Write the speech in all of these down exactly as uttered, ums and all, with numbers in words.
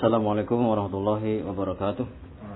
Assalamualaikum warahmatullahi wabarakatuh.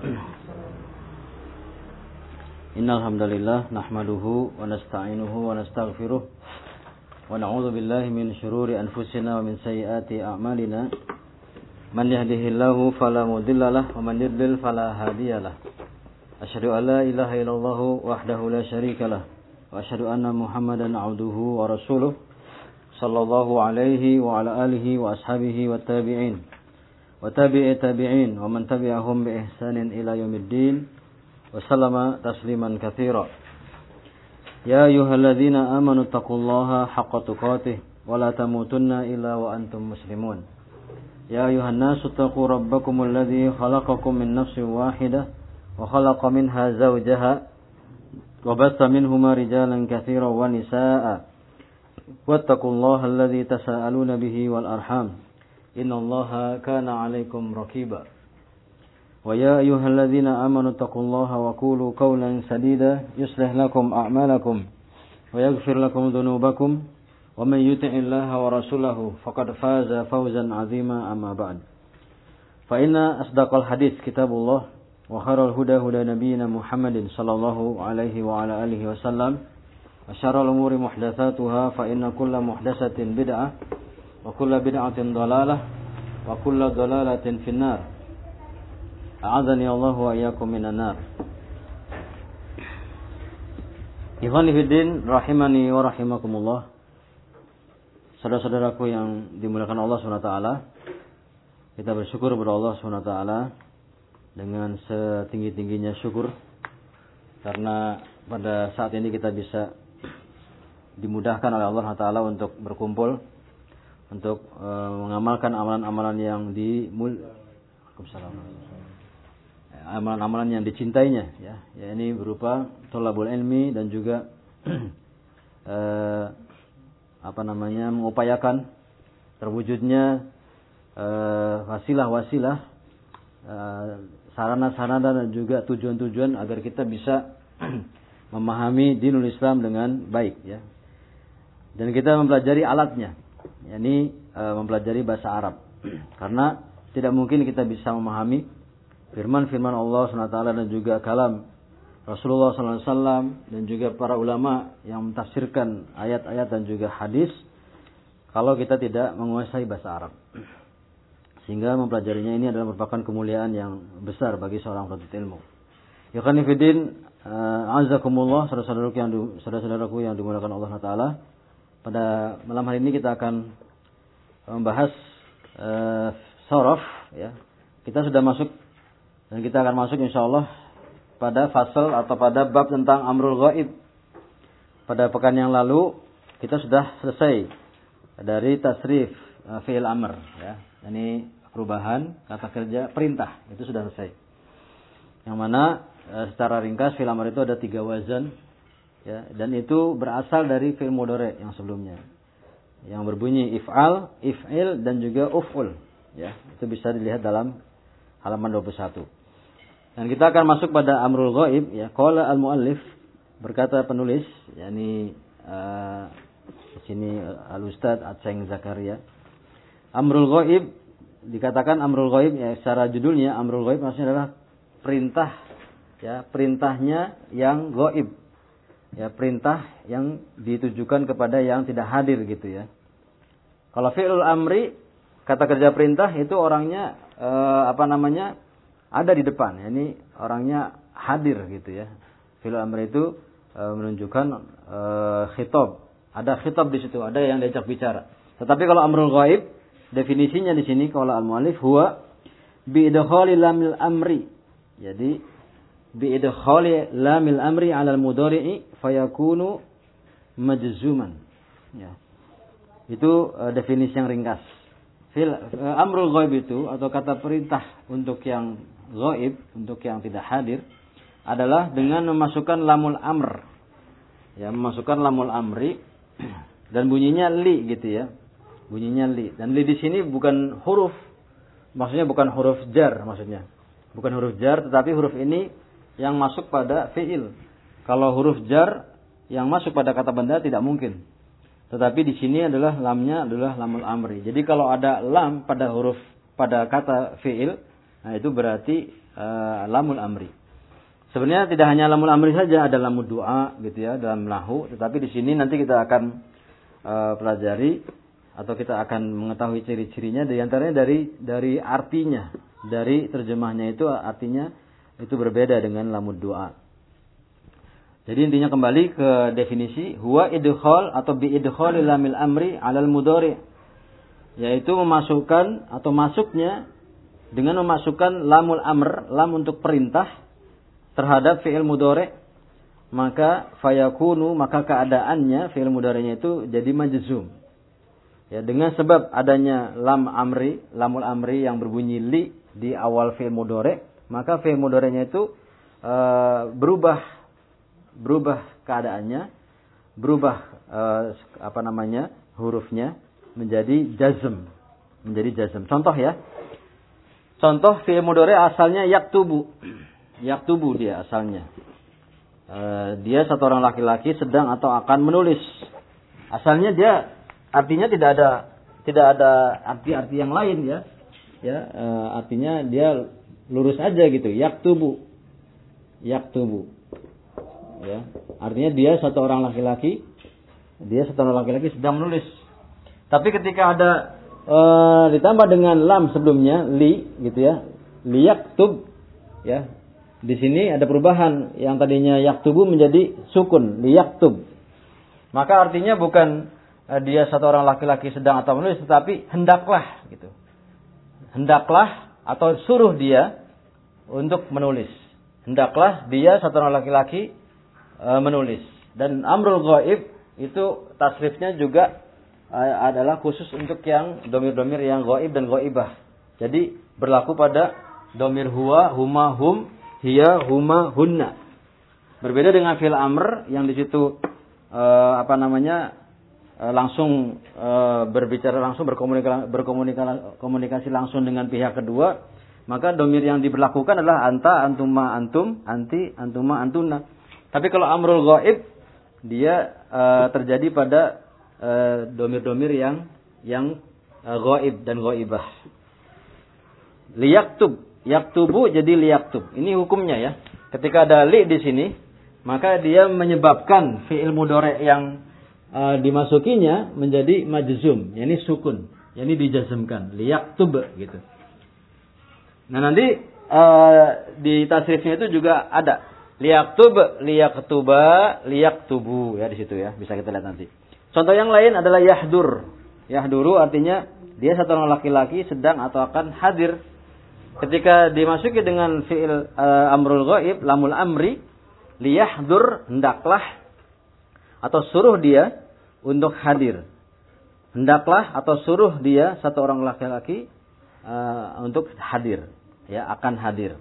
Innal hamdalillah nahmaduhu wa nasta'inuhu wa nastaghfiruh wa na'udzu billahi min shururi anfusina wa min sayyiati a'malina. Man yahdihillahu fala mudilla lahu wa man yudlil fala hadiyalah. Asyhadu an la ilaha illallah wahdahu la syarika lah wa asyhadu anna Muhammadan 'abduhu wa rasuluh sallallahu alaihi wa ala alihi wa ashabihi wa tabi'in wa tabi'i tabi'in wa man tabi'ahum bi ihsanin ila yaumiddin wa sallama tasliman katsira. Ya ayyuhalladzina amanu taqullaha haqqa tuqatih wa la tamutunna illa wa antum muslimun. Ya ayyuhan nasu taqu rabbakumul ladzi khalaqakum min nafsin wahidah wa khalaqa minha zawjaha wa batha minhuma rijalan katsiran wa nisaa'a. Wattaqullaha alladzi tasaaluna bihi wal arham. Innallaha kana 'alaikum raqiba. Wa ya ayyuhalladzina amanu taqullaha wa qulu qawlan sadida yuslih lakum a'malakum wa yaghfir lakum dhunubakum wa man yuti'illaha wa rasulahu faqad faza fawzan 'azima amma ba'd. Fa inna asdaqal hadits kitabullah wa khairal huda huda nabiyyina Muhammadin sallallahu alaihi wa ala alihi wasallam wa syarrul umuri muhdatsatuha fa inna kulla muhdatsatin bid'ah wa kulla bid'atin dhalalah wa kulla dhalalatin finnar. A'adzani Allah wa iyyakum minan nar. Ikhwani fiddin rahimani wa rahimakumullah. Saudara-saudaraku yang dimuliakan Allah subhanahu wa taala, kita bersyukur kepada Allah subhanahu wa taala dengan setinggi-tingginya syukur karena pada saat ini kita bisa dimudahkan oleh Allah subhanahu wa taala untuk berkumpul untuk uh, mengamalkan amalan-amalan yang dimul amalan-amalan yang dicintainya, ya, ya ini berupa thalabul ilmi dan juga eh, apa namanya mengupayakan terwujudnya eh, wasilah-wasilah, eh, sarana-sarana dan juga tujuan-tujuan agar kita bisa memahami dinul Islam dengan baik, ya. Dan kita mempelajari alatnya, yakni eh, mempelajari bahasa Arab, karena tidak mungkin kita bisa memahami firman-firman Allah subhanahu wa taala dan juga kalam Rasulullah sallallahu alaihi wasallam dan juga para ulama yang mentafsirkan ayat-ayat dan juga hadis kalau kita tidak menguasai bahasa Arab. Sehingga mempelajarinya ini adalah merupakan kemuliaan yang besar bagi seorang penuntut ilmu. Ya kan fillah, azakumullah, saudara-saudaraku yang saudara-saudaraku yang dimuliakan Allah subhanahu wa taala. Pada malam hari ini kita akan membahas uh, sharaf, ya. Kita sudah masuk dan kita akan masuk insyaallah pada fasal atau pada bab tentang amrul ghaib. Pada pekan yang lalu kita sudah selesai dari tasrif uh, fi'il amr, ya. Ini perubahan kata kerja perintah, itu sudah selesai. Yang mana uh, secara ringkas fi'il amr itu ada tiga wazan, ya, dan itu berasal dari fi'il mudhari yang sebelumnya. Yang berbunyi if'al, if'il dan juga uf'ul, ya. Itu bisa dilihat dalam halaman dua puluh satu. Dan kita akan masuk pada amrul ghaib, ya. Qala al-muallif, berkata penulis, yakni uh, di sini al-Ustaz Aceng Zakaria. Amrul ghaib dikatakan amrul ghaib, ya, secara judulnya amrul ghaib maksudnya adalah perintah, ya, perintahnya yang ghaib. Ya, perintah yang ditujukan kepada yang tidak hadir gitu, ya. Kalau fi'lul amri, kata kerja perintah itu orangnya uh, apa namanya? ada di depan, ya, ini orangnya hadir gitu, ya. Fi'il amr itu e, menunjukkan e, khitab, ada khitab di situ, ada yang diajak bicara. Tetapi kalau amrul ghaib, definisinya di sini kalau al-muallif huwa bi idkhali lamil amri. Jadi bi idkhali lamil amri 'ala al-mudhari'i fayakunu majzuman. Ya. Itu e, definisi yang ringkas. Fil e, amrul ghaib itu atau kata perintah untuk yang ghaib, untuk yang tidak hadir adalah dengan memasukkan lamul amr. Ya, memasukkan lamul amri dan bunyinya li gitu, ya. Bunyinya li. Dan li di sini bukan huruf. Maksudnya bukan huruf jar maksudnya. Bukan huruf jar, tetapi huruf ini yang masuk pada fi'il. Kalau huruf jar yang masuk pada kata benda tidak mungkin. Tetapi di sini adalah lamnya adalah lamul amri. Jadi kalau ada lam pada huruf pada kata fi'il, nah itu berarti uh, lamul amri. Sebenarnya tidak hanya lamul amri saja, ada lamul doa gitu ya dalam nahwu, tetapi di sini nanti kita akan uh, pelajari atau kita akan mengetahui ciri-cirinya, di antaranya dari dari artinya, dari terjemahnya itu artinya itu berbeda dengan lamul doa. Jadi intinya kembali ke definisi huwa idkhal atau bi idkhalil lamil amri 'alal mudhari', yaitu memasukkan atau masuknya dengan memasukkan lamul amr, lam untuk perintah terhadap fi'il mudhari', maka fayakunu, maka keadaannya fi'il mudhari'nya itu jadi majzum. Ya, dengan sebab adanya lam amri, lamul amri yang berbunyi li di awal fi'il mudhari', maka fi'il mudhari'nya itu uh, berubah berubah keadaannya, berubah uh, apa namanya? hurufnya menjadi jazm, menjadi jazm. Contoh ya. Contoh fi'il mudhari' asalnya yaktubu. Yaktubu dia asalnya. Uh, dia satu orang laki-laki sedang atau akan menulis. Asalnya dia artinya tidak ada tidak ada arti-arti yang lain ya. Ya, uh, artinya dia lurus aja gitu. Yaktubu. Yaktubu. Ya, artinya dia satu orang laki-laki, dia satu orang laki-laki sedang menulis. Tapi ketika ada e, ditambah dengan lam sebelumnya li gitu ya, liyaktub ya. Di sini ada perubahan, yang tadinya yaktubu menjadi sukun, liyaktub. Maka artinya bukan e, dia satu orang laki-laki sedang atau menulis, tetapi hendaklah gitu. Hendaklah atau suruh dia untuk menulis. Hendaklah dia satu orang laki-laki menulis. Dan amrul ghaib itu tasrifnya juga uh, adalah khusus untuk yang domir-domir yang ghaib dan ghaibah. Jadi berlaku pada domir huwa, huma, hum, hiya, huma, hunna. Berbeda dengan fi'il amr yang di situ uh, apa namanya uh, langsung uh, berbicara langsung, berkomunikasi, berkomunikasi komunikasi langsung dengan pihak kedua. Maka domir yang diberlakukan adalah anta, antuma, antum, anti, antuma, antuna. Tapi kalau amrul ghaib dia uh, terjadi pada uh, domir-domir yang yang uh, ghaib dan ghaibah. Liyaktub, yaktubu jadi liyaktub. Ini hukumnya ya. Ketika ada li di sini, maka dia menyebabkan fi'il mudhari' yang uh, dimasukinya menjadi majzum, yakni sukun, yakni dijazmkan, liyaktub gitu. Nah, nanti uh, di tasrifnya itu juga ada liyaktub, liyaktuba, liyaktubu ya di situ ya, bisa kita lihat nanti. Contoh yang lain adalah yahdur. Yahduru artinya dia satu orang laki-laki sedang atau akan hadir. Ketika dimasuki dengan fi'il uh, amrul ghaib, lamul amri, liyahdur, hendaklah atau suruh dia untuk hadir. Hendaklah atau suruh dia satu orang laki-laki uh, untuk hadir, ya, akan hadir.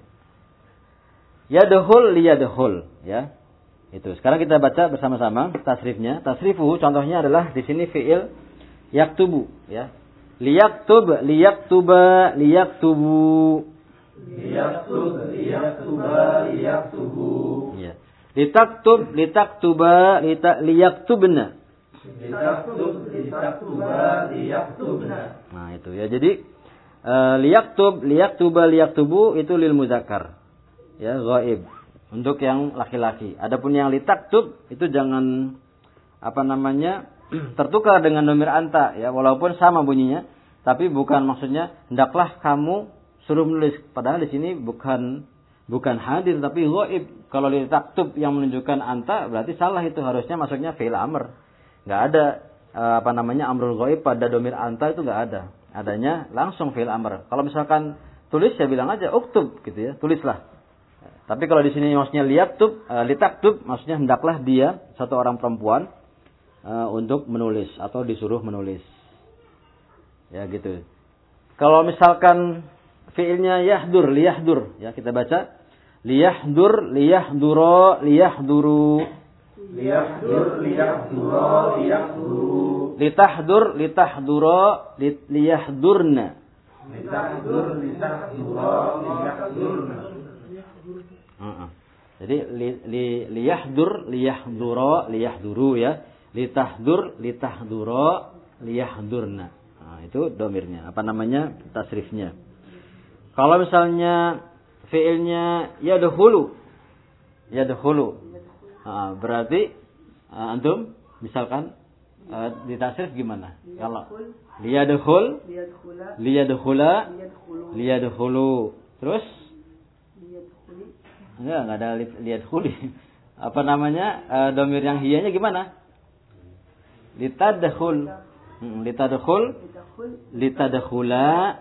Yadkhul liyadkhul ya. Itu. Sekarang kita baca bersama-sama tasrifnya. Tasrifuhu contohnya adalah di sini fi'il yaktubu ya. Liyaktub, liyaktuba, liyaktubu. Liyaktub, liyaktuba, liyaktubu. Ya. Litaktub, litaktuba, lita, liyaktubna. Litaktub, litaktuba, liyaktubna. Nah, itu ya. Jadi uh, liyaktub, liyaktuba, liyaktubu itu lil muzakkar. Ya, ghaib. Untuk yang laki-laki. Adapun yang litaktub itu jangan apa namanya tertukar dengan domir anta ya, walaupun sama bunyinya, tapi bukan maksudnya hendaklah kamu suruh menulis. Padahal di sini bukan bukan hadir tapi ghaib. Kalau litaktub yang menunjukkan anta berarti salah, itu harusnya maksudnya fi'il amr. Enggak ada apa namanya amrul ghaib pada domir anta, itu enggak ada. Adanya langsung fi'il amr. Kalau misalkan tulis ya bilang aja uktub gitu ya, tulislah. Tapi kalau di sini maksudnya liyaktub, uh, litaktub maksudnya hendaklah dia satu orang perempuan uh, untuk menulis atau disuruh menulis. Ya gitu. Kalau misalkan fiilnya yahdur, liyahdur ya, kita baca liyahdur, liyahdura, liyahduru. Liyahdur, liyahdura, liyahduru. Litahdur, litahdura, liyahdurna. Litahdur, litahdura, liyahdurna. Uh-uh. Jadi li, li, liyahdur, liyahdura, liyahduru ya. Litahdur, litahdura, liyahdurna. Nah, itu domirnya. Apa namanya? Tasrifnya. Kalau misalnya fiilnya yadkhulu, yadkhulu, nah, berarti uh, antum misalkan uh, ditasrif gimana? Kalau liyadkhul, liyadkhula, liyadkhulu, terus enggak enggak ada liyadkhuli. Apa namanya? Uh, domir yang hiyanya gimana? Litadkhul, hmm, litadkhul, litadkhula,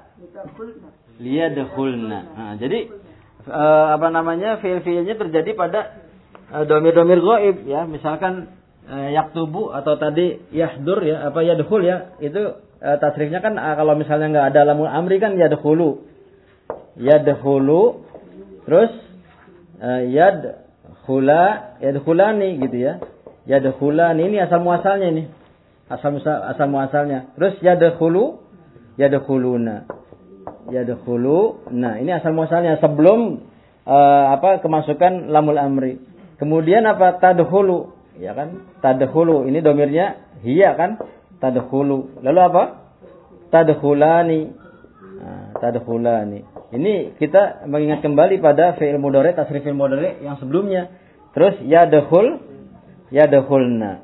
liyadkhulna. Nah, jadi uh, apa namanya? Fiil-fiilnya terjadi pada uh, domir-domir ghaib ya. Misalkan uh, yaktubu atau tadi yahdur ya, apa yadkhul ya, itu uh, tasrifnya kan uh, kalau misalnya enggak ada lamul amri kan yadkhulu. Yadkhulu terus uh, yadkhula, yadkhulani gitu ya. Yadkhulani ini asal muasalnya ini. Asal asal muasalnya. Terus yadkhulu, yadkhuluna. Yadkhulu. Nah, ini asal muasalnya sebelum uh, apa kemasukan lamul amri. Kemudian apa tadkhulu, ya kan? Tadkhulu ini domirnya hiya kan? Tadkhulu. Lalu apa? Tadkhulani. Nah, tadkhulani. Ini kita mengingat kembali pada fi'il mudhari', tasrif fi'il mudhari' yang sebelumnya. Terus yadkhul, yadkhulna.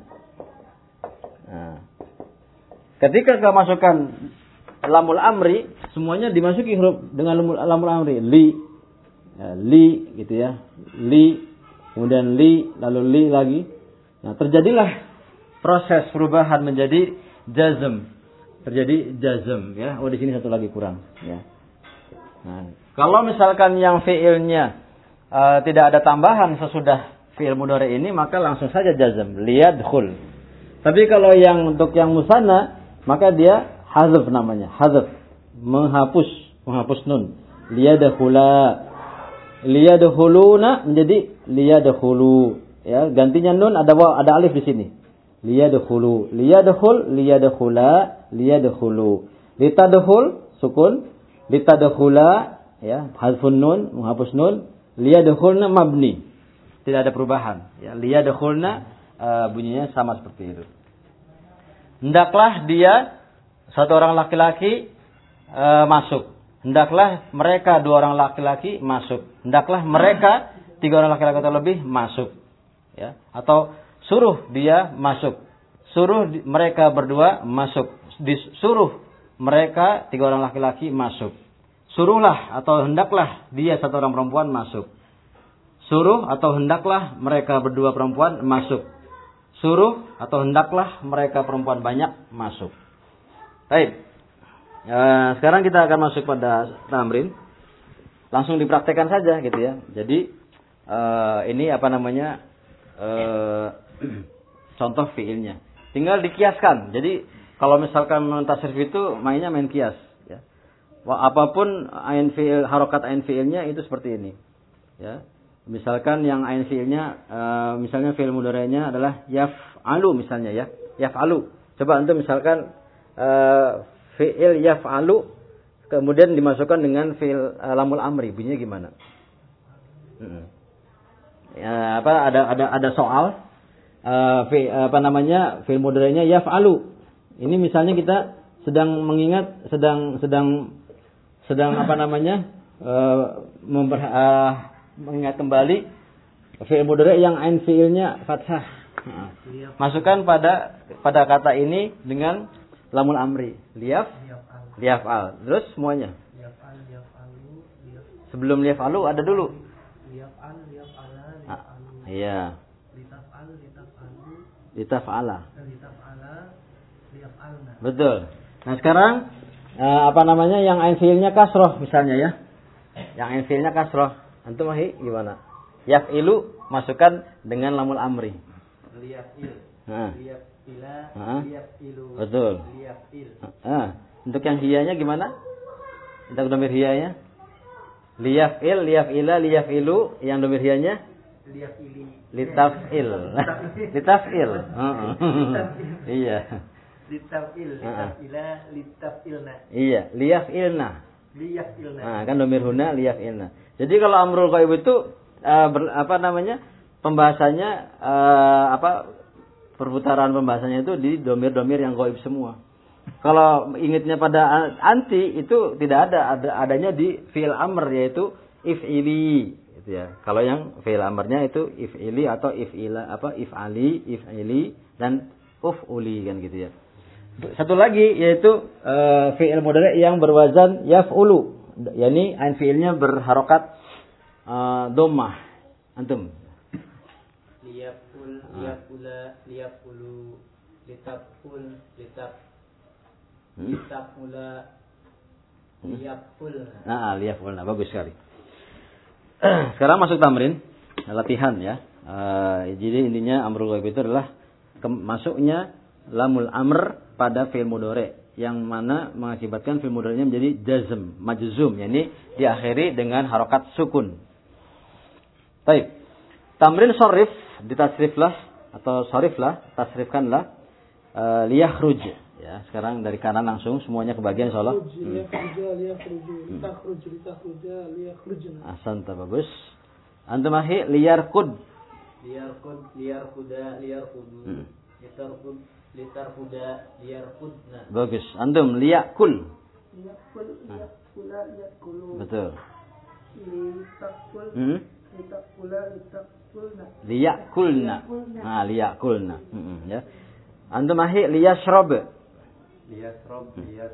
Nah, ketika kemasukan lamul amri, semuanya dimasuki huruf dengan lamul, lamul amri. Li, ya, li gitu ya, li, kemudian li, lalu li lagi. Nah, terjadilah proses perubahan menjadi jazm, terjadi jazm ya. Oh, di sini satu lagi kurang. Ya. Nah, kalau misalkan yang fiilnya uh, tidak ada tambahan sesudah fiil mudhari ini, maka langsung saja jazm, liyadkhul. Tapi kalau yang untuk yang musanna, maka dia hazf namanya, hazf, menghapus, menghapus nun. Liyadkhula, liyadkhuluna menjadi liyadkhulu. Ya, gantinya nun ada ada alif di sini. Liyadkhulu, liyadkhul, liyadkhula, liyadkhulu. Litadkhul sukun, litadkhula ya, hazfun nun, menghapus nun. Liyadkhulna mabni. Tidak ada perubahan. Ya, liyadkhulna uh, bunyinya sama seperti itu. Hendaklah dia satu orang laki-laki e, masuk. Hendaklah mereka dua orang laki-laki masuk. Hendaklah mereka tiga orang laki-laki atau lebih masuk. Ya. Atau suruh dia masuk. Suruh di, mereka berdua masuk. Disuruh mereka tiga orang laki-laki masuk. Suruhlah atau hendaklah dia satu orang perempuan masuk. Suruh atau hendaklah mereka berdua perempuan masuk. Suruh atau hendaklah mereka perempuan banyak masuk. Baik. E, sekarang kita akan masuk pada tamrin. Langsung dipraktekkan saja gitu ya. Jadi e, ini apa namanya e, contoh fiilnya. Tinggal dikiaskan. Jadi kalau misalkan tasrif itu mainnya main kias. Ya. Wah, apapun ain fiil, harokat ain fiilnya itu seperti ini. Ya. Misalkan yang ain fiilnya, uh, misalnya fiil mudhari'nya adalah yaf'alu misalnya ya, yaf'alu. Coba antum misalkan uh, fiil yaf'alu, kemudian dimasukkan dengan fiil uh, lamul amri, bunyinya gimana? Hmm. Ya, apa ada ada ada soal, uh, fi, apa namanya fiil mudhari'nya yaf'alu. Ini misalnya kita sedang mengingat, sedang sedang sedang apa namanya uh, memper, uh, mengingat kembali fi'il mudhari' yang ain fi'ilnya fathah. Nah, masukkan pada pada kata ini dengan lamul amri. Liyaf, liyaf'al. Terus semuanya. Liyaf'al, liyaf'alu, liyaf. Sebelum liyaf'alu ada dulu. Liyaf'al, liyaf'ala, liyaf'alu. Ah, iya. Litaf'al, litaf'alu. Litaf'ala. Litaf'ala, liyaf'alna. Betul. Nah, sekarang eh, apa namanya yang ain fi'ilnya kasroh misalnya ya. Yang ain fi'ilnya kasroh. Antum mahi gimana? Yaf'ilu masukkan dengan lamul amri. Liyaf'il. Nah. Liyaf'ila, liyaf'ilu. Betul. Liyaf'il. Nah, untuk yang hiyanya gimana? Untuk domir hiyanya? Liyaf'il, liyaf'ila, liyaf'ilu. Yang domir hiyanya? Liyaf'ili. Litaf'il. Litaf'il. Iya. Litaf'il, litaf'ila, litaf'ilna. Iya, liyaf'ilna. Liyaf'ilna. Nah, kan domir huna liyaf'ilna. Jadi kalau amrul ghaib itu uh, ber, apa namanya? Pembahasannya uh, apa? Perputaran pembahasannya itu di domir-domir yang ghaib semua. Kalau ingatnya pada anti itu tidak ada, ada adanya di fi'il amr yaitu if'ili gitu ya. Kalau yang fi'il amrnya itu if'ili atau if'ila apa if'ali, if'ili dan uf'uli kan gitu ya. Satu lagi yaitu uh, fi'il mudhari yang berwazan yaf'ulu. yakni ain fi'ilnya berharokat uh, dhammah. Antum. Liyaful, liyafula, liyafulu, litaful, litaf litafula, liyaful. Nah, liyaful. Nah, bagus sekali. Sekarang masuk tamrin, latihan ya. Uh, jadi intinya amrul ghaib itu adalah masuknya lamul amr pada fi'il mudhari yang mana mengakibatkan fi'il mudhari'nya menjadi jazm, majzum, yakni diakhiri dengan harokat sukun. Baik. Tamrin sharif ditasriflah atau shariflah, tasrifkanlah uh, liyakhruj ya. Sekarang dari kanan langsung semuanya kebagian insyaallah. Ahsanta, bagus. Antum ahi liyarkud. Liyarkud, liyarkuda, liyarkudu. Litarkud, litarkuda, liyarkudna. Bagus. Antum liyakul. Liyakul, liyakula, liyakulu. Betul. Litakul, Hmm? litakula, litakulna. Liyakulna. Nah, liyakulna. Hmm, ya. Antum ahi liyashrob. Liyasrob,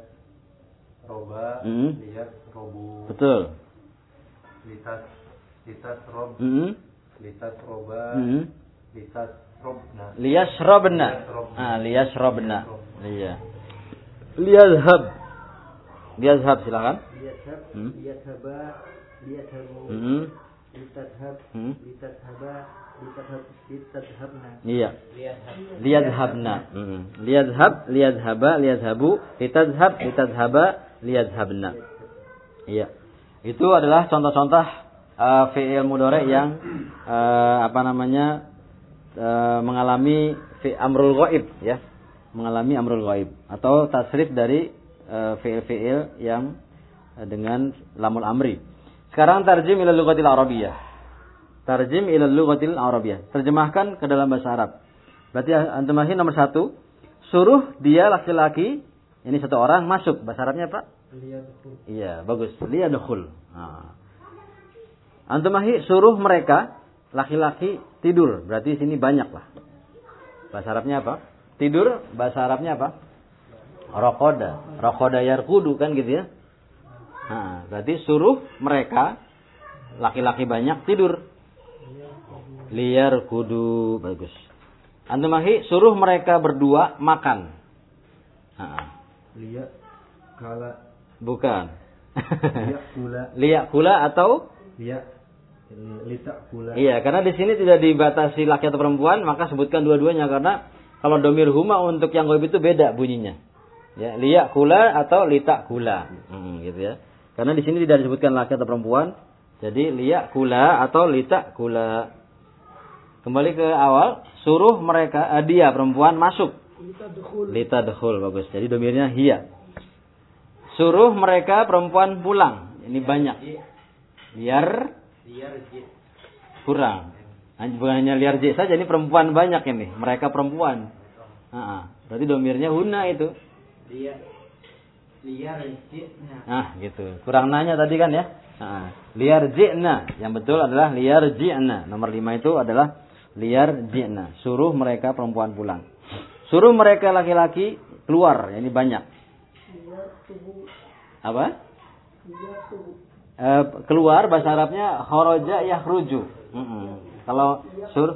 liyasroba, Hmm. liyasrobu. Betul. Litas, litasrob, Hmm. litasroba, Hmm. litasrobna. Liyashrobna. Ah, liyashrobna. Iya. Liyazhab. Liyazhab silakan. Liyashab, Hmm. liyashaba, liyashabu. Hmm. Litashab, Hmm. litashaba, litashab, litashhabna. Iya. Liyashab. Liyadhabna. Hmm. Liyadhab, liyadhaba, liyadhabu, litadhab, litadhaba, liyadhabna. Iya. Itu adalah contoh-contoh uh, fi'il mudhari yang uh, apa namanya uh, mengalami fi amrul ghaib ya. Mengalami amrul ghaib atau tasrif dari uh, fi'il-fi'il yang uh, dengan lamul amri. Sekarang tarjim ila lughatil arabiyyah. Tarjim ila lughatil arabiyyah. Terjemahkan ke dalam bahasa Arab. Berarti antum nomor satu, suruh dia laki-laki, ini satu orang masuk. Bahasa Arabnya apa? Liyadkhul. Iya, bagus. Liyadkhul. Nah. Antum suruh mereka laki-laki tidur. Berarti sini banyak lah. Bahasa Arabnya apa? Tidur, bahasa Arabnya apa? Raqada. Raqada yarqudu kan gitu ya. Nah, berarti suruh mereka laki-laki banyak tidur. Liar kudu, bagus. Antum suruh mereka berdua makan. Nah. Liya kala. Bukan. Liya kula. Liya kula atau? Liya litak kula. Iya, karena di sini tidak dibatasi laki atau perempuan, maka sebutkan dua-duanya karena kalau domir huma untuk yang ghaib itu beda bunyinya. Ya, liya kula atau litak kula. Hmm, gitu ya. Karena di sini tidak disebutkan laki atau perempuan, jadi liya kula atau litak kula. Kembali ke awal, suruh mereka eh, dia perempuan masuk. Litadkhul, bagus. Jadi domirnya hiya. Suruh mereka perempuan pulang. Ini banyak. Liar Liyarji. kurang. Bukan hanya liar j saja, ini perempuan banyak ini. Mereka perempuan. Nah, berarti domirnya huna itu. Liya liyarjina. Nah, gitu. Kurang nanya tadi kan ya. Nah, liar jina. Yang betul adalah liar jina. Nomor lima itu adalah liar jina. Suruh mereka perempuan pulang. Suruh mereka laki-laki keluar. Ini banyak. Apa? Eh, keluar bahasa Arabnya kharaja yakhruju. Mm-mm. Kalau sur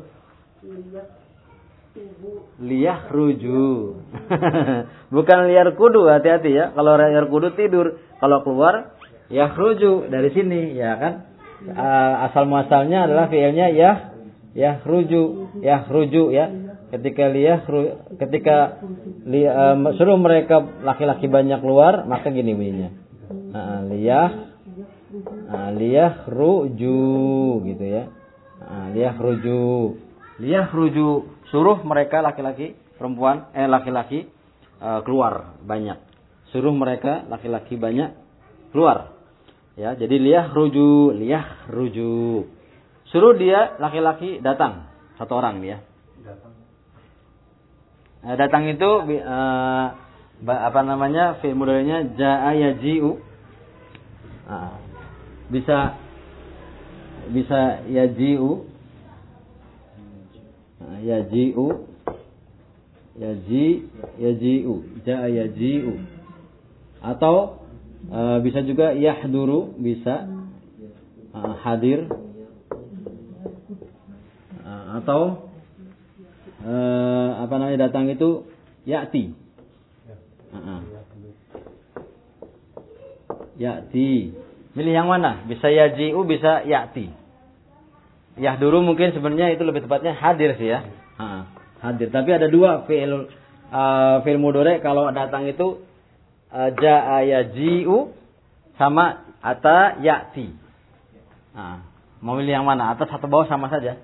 liyakhruju. Bukan liar kudu, hati-hati ya. Kalau liar kudu tidur, kalau keluar yakhruju dari sini, ya kan? Uh, asal muasalnya adalah fi'ilnya yah yakhruju, yakhruju ya. Ketika liyakhru ketika li, uh, suruh mereka laki-laki banyak keluar, maka gini bunyinya. Uh, liyah uh, liyakhruju gitu ya. Uh, liyakhruju. Liyakhruju, suruh mereka laki-laki perempuan eh laki-laki uh, keluar banyak. Suruh mereka laki-laki banyak keluar. Ya, jadi liyakhruju, liyakhruju. Suruh dia laki-laki datang, satu orang dia. Datang. Nah, datang itu uh, Ba, apa namanya? Fi'il mudhari'nya jaa yaji'u. Nah, bisa bisa yaji'u. Nah, yaji'u. Yaji yaji'u. Jaa yaji'u. Atau uh, bisa juga yahduru, bisa uh, hadir. Uh, atau uh, apa namanya datang itu ya'ti. Uh-uh. Ya'ti. Milih yang mana? Bisa yaji'u, bisa ya'ti. Yahduru mungkin sebenarnya itu lebih tepatnya hadir sih ya. Uh, hadir. Tapi ada dua fi'il uh, fi'il mudhari' kalau datang itu uh, jaa yaji'u sama ata ya'ti. Uh, mau milih yang mana? Atas atau bawah sama saja.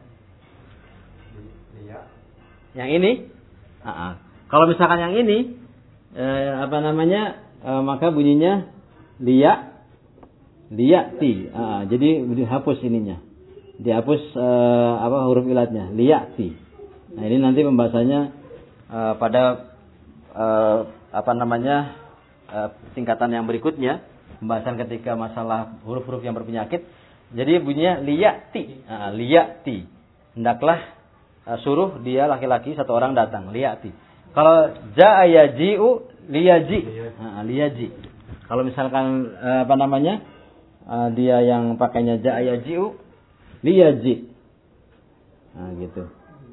Yang ini? Uh-uh. Kalau misalkan yang ini eh, apa namanya? Eh, maka bunyinya liya liyati. Uh, jadi dihapus ininya. Dihapus eh, apa huruf ilatnya, liyati. Nah, ini nanti pembahasannya eh, pada eh, apa namanya? Eh, tingkatan yang berikutnya, pembahasan ketika masalah huruf-huruf yang berpenyakit. Jadi bunyinya liyati. Uh, liyati. Hendaklah Uh, suruh dia laki-laki satu orang datang, liyati. Kalau jaa yaji'u liyaji. Nah, liyaji. Kalau misalkan uh, apa namanya? Uh, dia yang pakainya jaa yaji'u liyaji. Nah, gitu.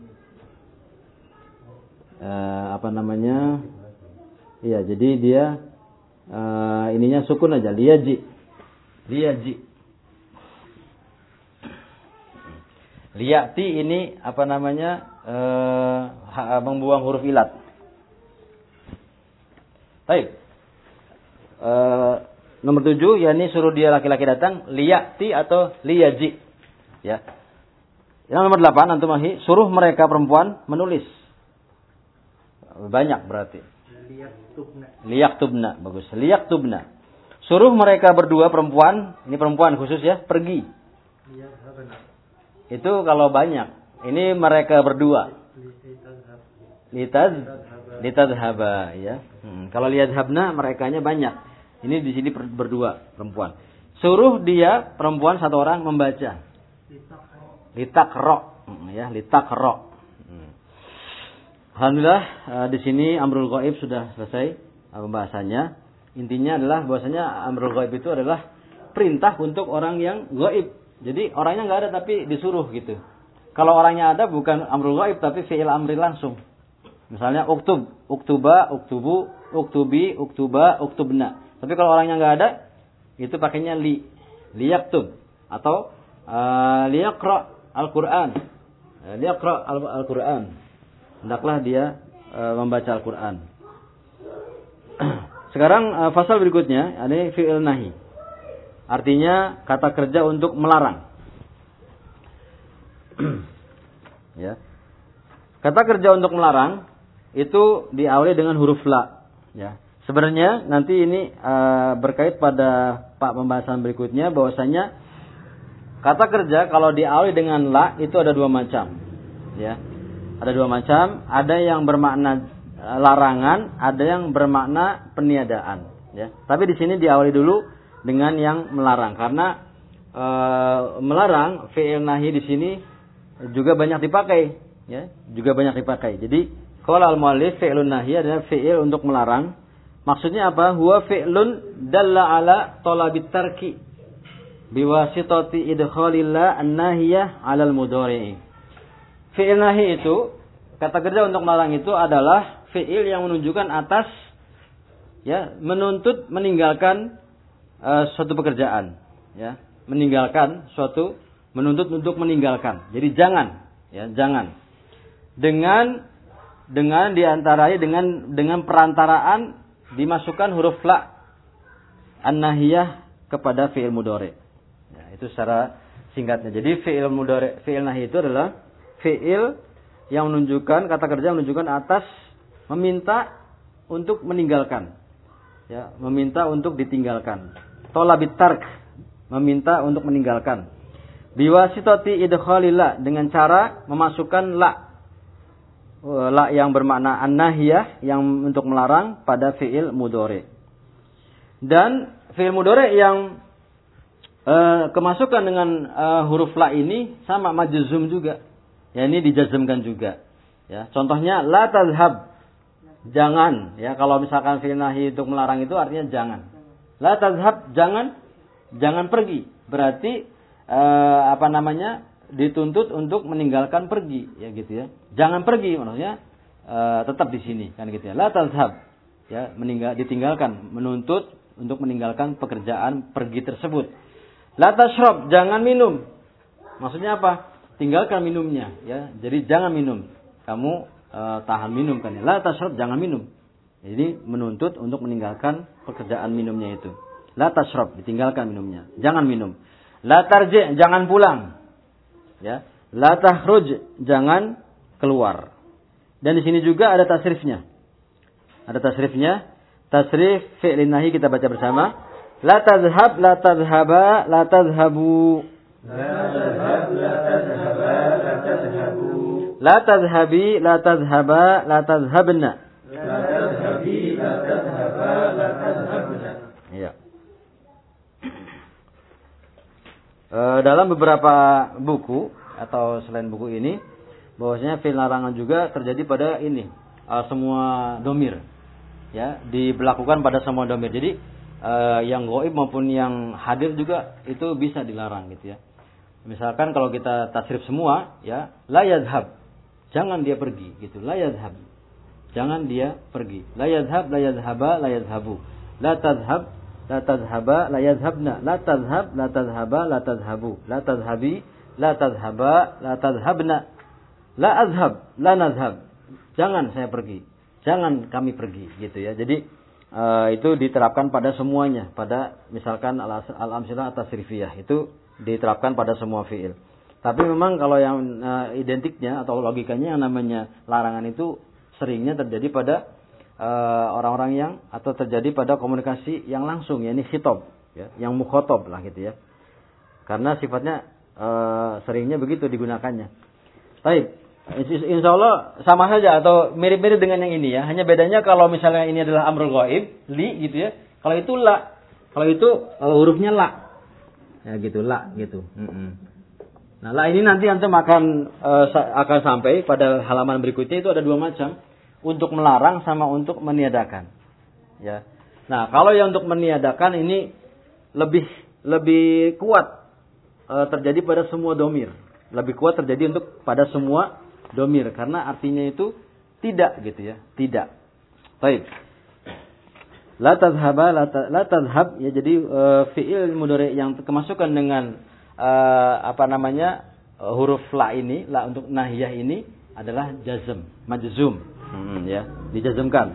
Uh, apa namanya? Iya, jadi dia uh, ininya sukun aja, liyaji. Liyaji. Liyati ini apa namanya eh, membuang huruf ilat. Baik. Eh, nomor tujuh, yakni suruh dia laki-laki datang, liyati atau liyaji. Ya. Yang nomor delapan, antumahi, suruh mereka perempuan menulis. Banyak berarti. Liyaktubna. Liyaktubna, bagus. Liyaktubna. Suruh mereka berdua perempuan, ini perempuan khusus ya, pergi. Liyadhabna. Itu kalau banyak. Ini mereka berdua. Litaz litazhaba ya. Hmm. Kalau liyadhabna merekanya banyak. Ini di sini berdua perempuan. Suruh dia perempuan satu orang membaca. Litakra hmm, ya, litakra. Hmm. Alhamdulillah uh, di sini amrul ghaib sudah selesai uh, pembahasannya. Intinya adalah bahwasanya amrul ghaib itu adalah perintah untuk orang yang ghaib. Jadi orangnya nggak ada tapi disuruh gitu. Kalau orangnya ada bukan amrul ghaib tapi fi'il amri langsung. Misalnya uktub, uktuba, uktubu, uktubi, uktuba, uktubna. Tapi kalau orangnya nggak ada, itu pakainya li, liyaktub atau uh, liyaqra al-Qur'an. Uh, liyaqra al-Qur'an. Hendaklah dia uh, membaca Al-Qur'an. Sekarang uh, fasal berikutnya, ini fi'il nahi. Artinya kata kerja untuk melarang. Ya. Kata kerja untuk melarang itu diawali dengan huruf la. Ya. Sebenarnya nanti ini uh, berkait pada pak pembahasan berikutnya bahwasanya kata kerja kalau diawali dengan la itu ada dua macam. Ya. Ada dua macam. Ada yang bermakna uh, larangan, ada yang bermakna peniadaan. Ya. Tapi di sini diawali dulu dengan yang melarang karena e, melarang fi'il nahi di sini juga banyak dipakai ya juga banyak dipakai. Jadi qala al-muallif fi'lun nahi adalah fi'il untuk melarang. Maksudnya apa? Huwa fi'lun dalla ala talabit tarki biwasitati idkhalillah an-nahiyah 'alal mudhari'. Fi'il nahi itu kata kerja untuk melarang itu adalah fi'il yang menunjukkan atas ya menuntut meninggalkan Uh, suatu pekerjaan, ya, meninggalkan suatu, menuntut untuk meninggalkan. Jadi jangan, ya, jangan. Dengan dengan diantaranya dengan dengan perantaraan dimasukkan huruf la an-nahiyah kepada fi'il mudhari. Ya, itu secara singkatnya. Jadi fi'il mudhari, fi'il nahi itu adalah fi'il yang menunjukkan kata kerja menunjukkan atas meminta untuk meninggalkan. Ya, meminta untuk ditinggalkan. Tolabit tark, meminta untuk meninggalkan. Biwasitati idkhalillah, dengan cara memasukkan la. la yang bermakna an-nahiyah yang untuk melarang pada fi'il mudhari. Dan fi'il mudhari yang uh, kemasukan dengan uh, huruf la ini sama majzum juga. Ya, ini dijazmkan juga. Ya, contohnya la tazhab. Jangan, ya, kalau misalkan fi'il nahi untuk melarang itu artinya jangan. La tazhab, jangan jangan pergi. Berarti uh, apa namanya? Dituntut untuk meninggalkan pergi, ya gitu ya. Jangan pergi, maksudnya uh, tetap di sini, kan gitu ya. La tazhab, ya, meninggal ditinggalkan, menuntut untuk meninggalkan pekerjaan pergi tersebut. La tashrab, jangan minum. Maksudnya apa? Tinggalkan minumnya, ya. Jadi jangan minum. Kamu uh, tahan minum kan ya. La tashrab, jangan minum. Jadi menuntut untuk meninggalkan pekerjaan minumnya itu. La tashrab, ditinggalkan minumnya. Jangan minum. La tarji', jangan pulang. Ya, la takhruj, jangan keluar. Dan di sini juga ada tasrifnya. Ada tasrifnya. Tasrif fi'il nahi kita baca bersama. La tazhab, la tazhaba, la tazhabu. La tazhab, la tazhaba, la tazhabu. La tazhabi, la tazhaba, la tazhabna. La tazhabi, la tazhaba, la tazhabna. Iya. E, dalam beberapa buku atau selain buku ini, bahwasanya fi'il larangan juga terjadi pada ini e, semua domir, ya, diberlakukan pada semua domir. Jadi e, yang ghaib maupun yang hadir juga itu bisa dilarang gitu ya. Misalkan kalau kita tasrif semua, ya, la yadhhab, jangan dia pergi gitu. La yadhhab, jangan dia pergi. La yadhhab, la yadhhaba, la yadhhabu. La tadhhab, la tadhhaba, la yadhhabna. La tadhhab, la tadhhaba, la tadhhabu. La tadhhabi, la tadhhaba, la tadhhabna. La azhab, la nadhhab. Jangan saya pergi. Jangan kami pergi gitu ya. Jadi uh, itu diterapkan pada semuanya. Pada misalkan al-amsilah at-tasrifiyah itu diterapkan pada semua fi'il. Tapi memang kalau yang uh, identiknya atau logikanya yang namanya larangan itu seringnya terjadi pada Uh, orang-orang yang atau terjadi pada komunikasi yang langsung, yakni khitab, ya, yang mukhatab lah gitu ya. Karena sifatnya uh, seringnya begitu digunakannya. Baik, insya Allah sama saja atau mirip-mirip dengan yang ini ya. Hanya bedanya kalau misalnya ini adalah amrul ghaib, li gitu ya. Kalau itu la, kalau itu uh, hurufnya la, ya gitu la gitu. Mm-mm. Nah la ini nanti antum akan uh, akan sampai pada halaman berikutnya itu ada dua macam. Untuk melarang sama untuk meniadakan, ya. Nah, kalau yang untuk meniadakan ini lebih lebih kuat e, terjadi pada semua domir, lebih kuat terjadi untuk pada semua domir karena artinya itu tidak gitu ya, tidak. Baik. La tadhhaba, la tadhhab, ya jadi e, fi'il mudhari yang kemasukan dengan e, apa namanya e, huruf la ini, la untuk nahiyah ini adalah jazm, majzum. Hmm, ya, dijazmkan.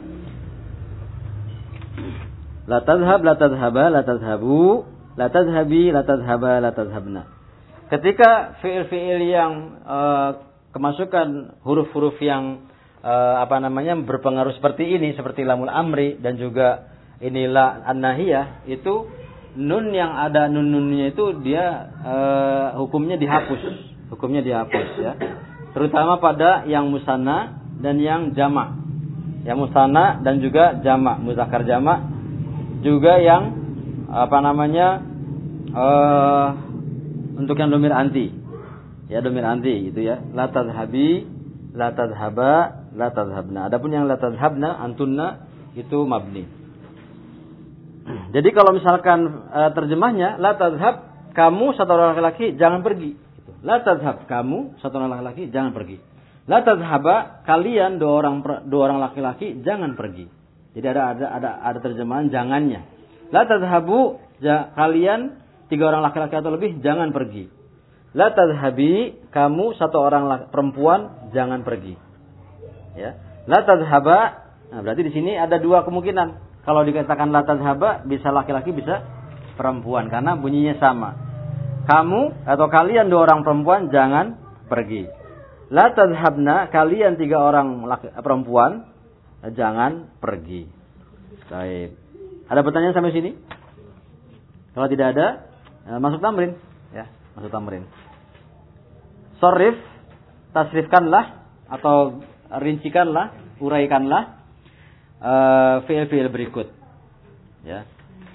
La tadhhab, la tadhhaba, la tadhhabu, la tadhhabi, la tadhhaba, la tadhhabna. Ketika fiil-fiil yang uh, kemasukan huruf-huruf yang uh, apa namanya berpengaruh seperti ini, seperti lamul amri dan juga inilah an-nahiyah, itu nun yang ada nun-nunnya itu dia uh, hukumnya dihapus, hukumnya dihapus ya. Terutama pada yang musanna dan yang jamak, yang musanna dan juga jamak, muzakkar jamak, juga yang apa namanya uh, untuk yang domir anti, ya domir anti gitu ya, la tadhhabi, la tadhhaba, la tadhhabna. Adapun yang la tadhhabna, antunna itu mabni. Jadi kalau misalkan uh, terjemahnya la tadhhab, kamu satu orang laki-laki jangan pergi. Gitu. La tadhhab, kamu satu orang laki-laki jangan pergi. La tadhhaba, kalian dua orang dua orang laki-laki jangan pergi. Jadi ada ada ada ada terjemahan jangannya. La tadhhabu, ja, kalian tiga orang laki-laki atau lebih jangan pergi. La tadhhabi, kamu satu orang laki, perempuan jangan pergi. Ya. La tadhhaba, nah berarti di sini ada dua kemungkinan. Kalau dikatakan la tadhhaba bisa laki-laki bisa perempuan karena bunyinya sama. Kamu atau kalian dua orang perempuan jangan pergi. La tadhhabna, kalian tiga orang laki, perempuan jangan pergi. Baik. Ada pertanyaan sampai sini? Kalau tidak ada, masuk tamrin, ya, masuk tamrin. Sharif, tasrifkanlah atau rincikanlah, uraikanlah uh, fiil-fiil berikut. Ya.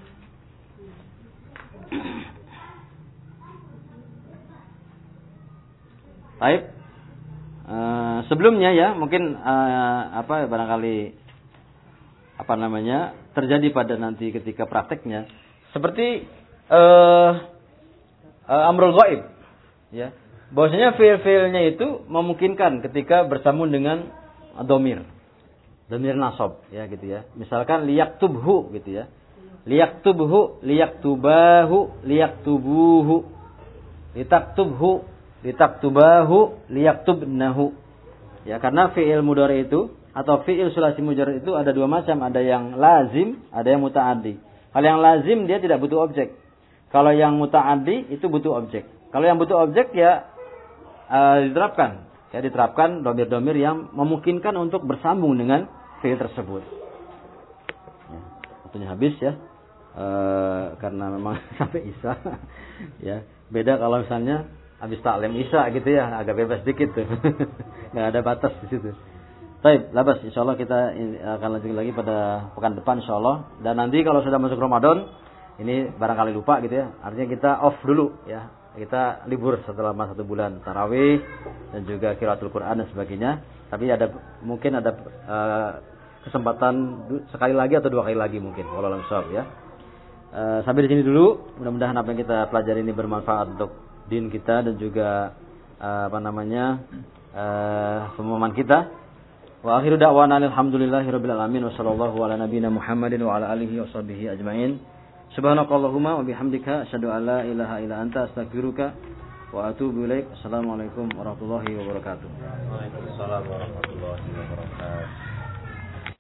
Baik. Uh, sebelumnya ya, mungkin uh, apa barangkali apa namanya terjadi pada nanti ketika prakteknya seperti uh, uh, amrul ghaib, ya. Bahwasanya fiil-fiilnya itu memungkinkan ketika bersambung dengan dhamir, dhamir nasab, ya gitu ya. Misalkan liyaktubhu gitu ya. Liyaktubhu, liyaktubahu, liyaktubuhu, litaktubhu, litaktubahu, liyaktubnahu. Ya, karena fiil mudhari itu atau fiil sulasi mujarrad itu ada dua macam, ada yang lazim, ada yang muta'addi. Kalau yang lazim dia tidak butuh objek. Kalau yang muta'addi itu butuh objek. Kalau yang butuh objek ya uh, diterapkan, ya diterapkan dhamir-dhamir yang memungkinkan untuk bersambung dengan fiil tersebut. Ya, waktunya habis ya. Uh, karena memang sampai Isya. Ya, beda kalau misalnya habis taklim Isya gitu ya, agak bebas dikit tuh. Enggak ada batas di situ. Baik, labas insyaallah kita akan lanjut lagi pada pekan depan insyaallah. Dan nanti kalau sudah masuk Ramadan, ini barangkali lupa gitu ya. Artinya kita off dulu ya. Kita libur setelah satu bulan tarawih dan juga qiraatul Quran dan sebagainya. Tapi ada mungkin ada uh, kesempatan sekali lagi atau dua kali lagi mungkin. Wallahu a'lam ya. Uh, sampai di sini dulu. Mudah-mudahan apa yang kita pelajari ini bermanfaat untuk din kita dan juga uh, apa namanya uh, pemahaman kita. Wa akhiru da'wana alhamdulillahirabbil alamin wa sallallahu ala nabiyyina Muhammadin wa ala alihi washabbihi ajmain. Subhanakallahumma wa bihamdika asyhadu an la ilaha illa anta astaghfiruka wa atubu ilaik. Assalamualaikum warahmatullahi wabarakatuh. Waalaikumsalam warahmatullahi wabarakatuh.